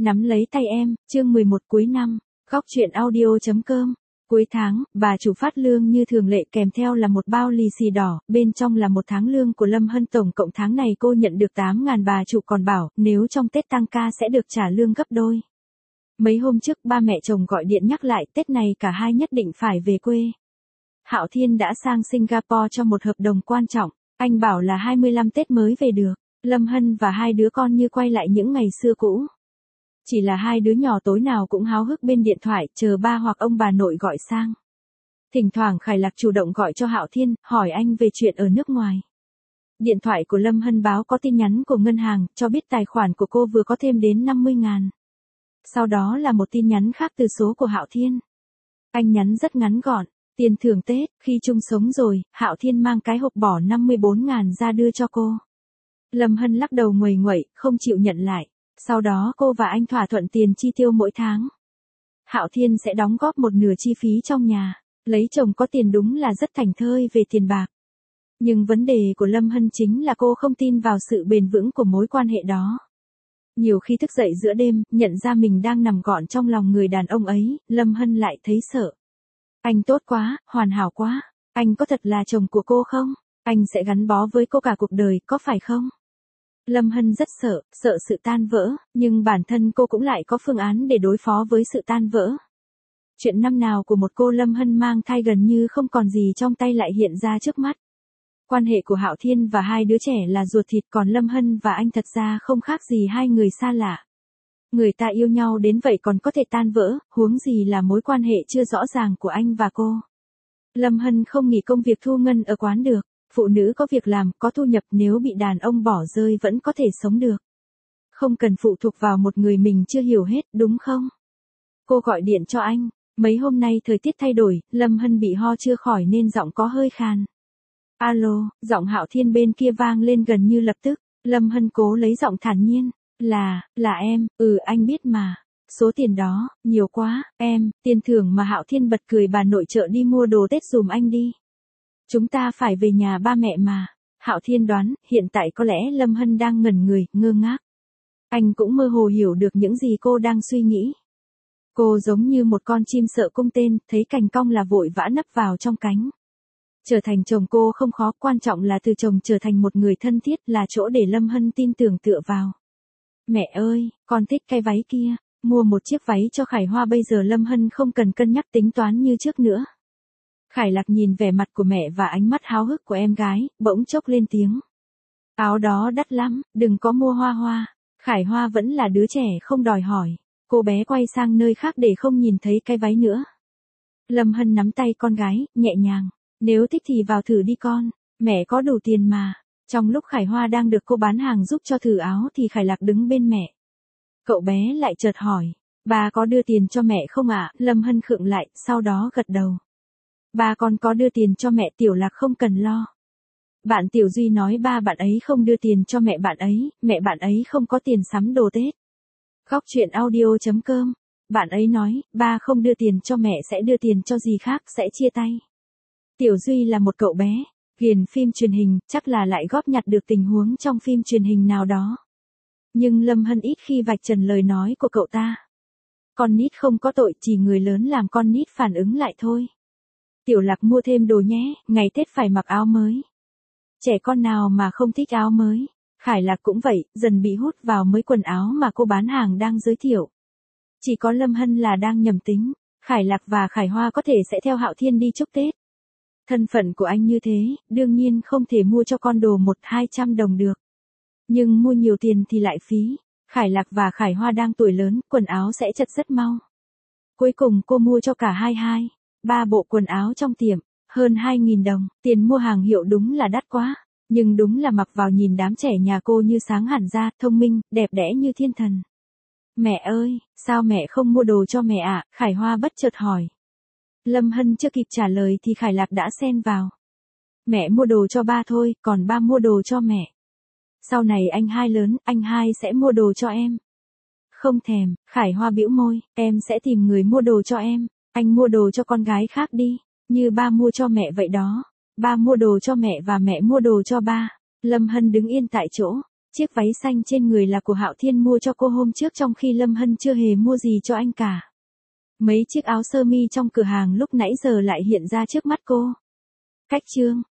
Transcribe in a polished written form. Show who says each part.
Speaker 1: Nắm lấy tay em, chương 11 cuối năm, góc truyện audio.com. Cuối tháng, bà chủ phát lương như thường lệ kèm theo là một bao lì xì đỏ, bên trong là một tháng lương của Lâm Hân, tổng cộng tháng này cô nhận được 8.000, bà chủ còn bảo nếu trong Tết tăng ca sẽ được trả lương gấp đôi. Mấy hôm trước ba mẹ chồng gọi điện nhắc lại Tết này cả hai nhất định phải về quê. Hạo Thiên đã sang Singapore cho một hợp đồng quan trọng, anh bảo là 25 Tết mới về được. Lâm Hân và hai đứa con như quay lại những ngày xưa cũ. Chỉ là hai đứa nhỏ tối nào cũng háo hức bên điện thoại, chờ ba hoặc ông bà nội gọi sang. Thỉnh thoảng Khải Lạc chủ động gọi cho Hạo Thiên, hỏi anh về chuyện ở nước ngoài. Điện thoại của Lâm Hân báo có tin nhắn của ngân hàng, cho biết tài khoản của cô vừa có thêm đến 50.000. Sau đó là một tin nhắn khác từ số của Hạo Thiên. Anh nhắn rất ngắn gọn, tiền thưởng Tết, khi chung sống rồi, Hạo Thiên mang cái hộp bỏ 54.000 ra đưa cho cô. Lâm Hân lắc đầu nguầy nguậy, không chịu nhận lại. Sau đó cô và anh thỏa thuận tiền chi tiêu mỗi tháng. Hạo Thiên sẽ đóng góp một nửa chi phí trong nhà. Lấy chồng có tiền đúng là rất thảnh thơi về tiền bạc. Nhưng vấn đề của Lâm Hân chính là cô không tin vào sự bền vững của mối quan hệ đó. Nhiều khi thức dậy giữa đêm, nhận ra mình đang nằm gọn trong lòng người đàn ông ấy, Lâm Hân lại thấy sợ. Anh tốt quá, hoàn hảo quá. Anh có thật là chồng của cô không? Anh sẽ gắn bó với cô cả cuộc đời, có phải không? Lâm Hân rất sợ sự tan vỡ, nhưng bản thân cô cũng lại có phương án để đối phó với sự tan vỡ. Chuyện năm nào của một cô Lâm Hân mang thai gần như không còn gì trong tay lại hiện ra trước mắt. Quan hệ của Hạo Thiên và hai đứa trẻ là ruột thịt, còn Lâm Hân và anh thật ra không khác gì hai người xa lạ. Người ta yêu nhau đến vậy còn có thể tan vỡ, huống gì là mối quan hệ chưa rõ ràng của anh và cô. Lâm Hân không nghỉ công việc thu ngân ở quán được. Phụ nữ có việc làm, có thu nhập, nếu bị đàn ông bỏ rơi vẫn có thể sống được. Không cần phụ thuộc vào một người mình chưa hiểu hết, đúng không? Cô gọi điện cho anh. Mấy hôm nay thời tiết thay đổi, Lâm Hân bị ho chưa khỏi nên giọng có hơi khàn. Alo, giọng Hạo Thiên bên kia vang lên gần như lập tức. Lâm Hân cố lấy giọng thản nhiên. Là em, anh biết mà. Số tiền đó, nhiều quá, em, tiền thưởng mà Hạo Thiên bật cười, bà nội trợ đi mua đồ Tết dùm anh đi. Chúng ta phải về nhà ba mẹ mà. Hạo Thiên đoán, hiện tại có lẽ Lâm Hân đang ngẩn người, ngơ ngác. Anh cũng mơ hồ hiểu được những gì cô đang suy nghĩ. Cô giống như một con chim sợ cung tên, thấy cành cong là vội vã nấp vào trong cánh. Trở thành chồng cô không khó, quan trọng là từ chồng trở thành một người thân thiết, là chỗ để Lâm Hân tin tưởng tựa vào. Mẹ ơi, con thích cái váy kia, mua một chiếc váy cho Khải Hoa. Bây giờ Lâm Hân không cần cân nhắc tính toán như trước nữa. Khải Lạc nhìn vẻ mặt của mẹ và ánh mắt háo hức của em gái, bỗng chốc lên tiếng. Áo đó đắt lắm, đừng có mua hoa hoa. Khải Hoa vẫn là đứa trẻ không đòi hỏi. Cô bé quay sang nơi khác để không nhìn thấy cái váy nữa. Lâm Hân nắm tay con gái, nhẹ nhàng. Nếu thích thì vào thử đi con, mẹ có đủ tiền mà. Trong lúc Khải Hoa đang được cô bán hàng giúp cho thử áo thì Khải Lạc đứng bên mẹ. Cậu bé lại chợt hỏi, bà có đưa tiền cho mẹ không ạ? Lâm Hân khựng lại, sau đó gật đầu. Ba con có đưa tiền cho mẹ, Tiểu Lạc không cần lo. Bạn Tiểu Duy nói ba bạn ấy không đưa tiền cho mẹ bạn ấy không có tiền sắm đồ Tết. Góc truyện audio.com. Bạn ấy nói, ba không đưa tiền cho mẹ sẽ đưa tiền cho gì khác, sẽ chia tay. Tiểu Duy là một cậu bé, ghiền phim truyền hình, chắc là lại góp nhặt được tình huống trong phim truyền hình nào đó. Nhưng Lâm Hân ít khi vạch trần lời nói của cậu ta. Con nít không có tội, chỉ người lớn làm con nít phản ứng lại thôi. Tiểu Lạc mua thêm đồ nhé, ngày Tết phải mặc áo mới. Trẻ con nào mà không thích áo mới. Khải Lạc cũng vậy, dần bị hút vào mấy quần áo mà cô bán hàng đang giới thiệu. Chỉ có Lâm Hân là đang nhầm tính. Khải Lạc và Khải Hoa có thể sẽ theo Hạo Thiên đi chúc Tết. Thân phận của anh như thế, đương nhiên không thể mua cho con đồ 100-200 đồng được. Nhưng mua nhiều tiền thì lại phí. Khải Lạc và Khải Hoa đang tuổi lớn, quần áo sẽ chật rất mau. Cuối cùng cô mua cho cả hai. 3 bộ quần áo trong tiệm, hơn 2.000 đồng, tiền mua hàng hiệu đúng là đắt quá, nhưng đúng là mặc vào nhìn đám trẻ nhà cô như sáng hẳn ra, thông minh, đẹp đẽ như thiên thần. Mẹ ơi, sao mẹ không mua đồ cho mẹ ạ? Khải Hoa bất chợt hỏi. Lâm Hân chưa kịp trả lời thì Khải Lạc đã xen vào. Mẹ mua đồ cho ba thôi, còn ba mua đồ cho mẹ. Sau này anh hai lớn, anh hai sẽ mua đồ cho em. Không thèm, Khải Hoa bĩu môi, em sẽ tìm người mua đồ cho em. Anh mua đồ cho con gái khác đi, như ba mua cho mẹ vậy đó. Ba mua đồ cho mẹ và mẹ mua đồ cho ba. Lâm Hân đứng yên tại chỗ. Chiếc váy xanh trên người là của Hạo Thiên mua cho cô hôm trước trong khi Lâm Hân chưa hề mua gì cho anh cả. Mấy chiếc áo sơ mi trong cửa hàng lúc nãy giờ lại hiện ra trước mắt cô. Cách chương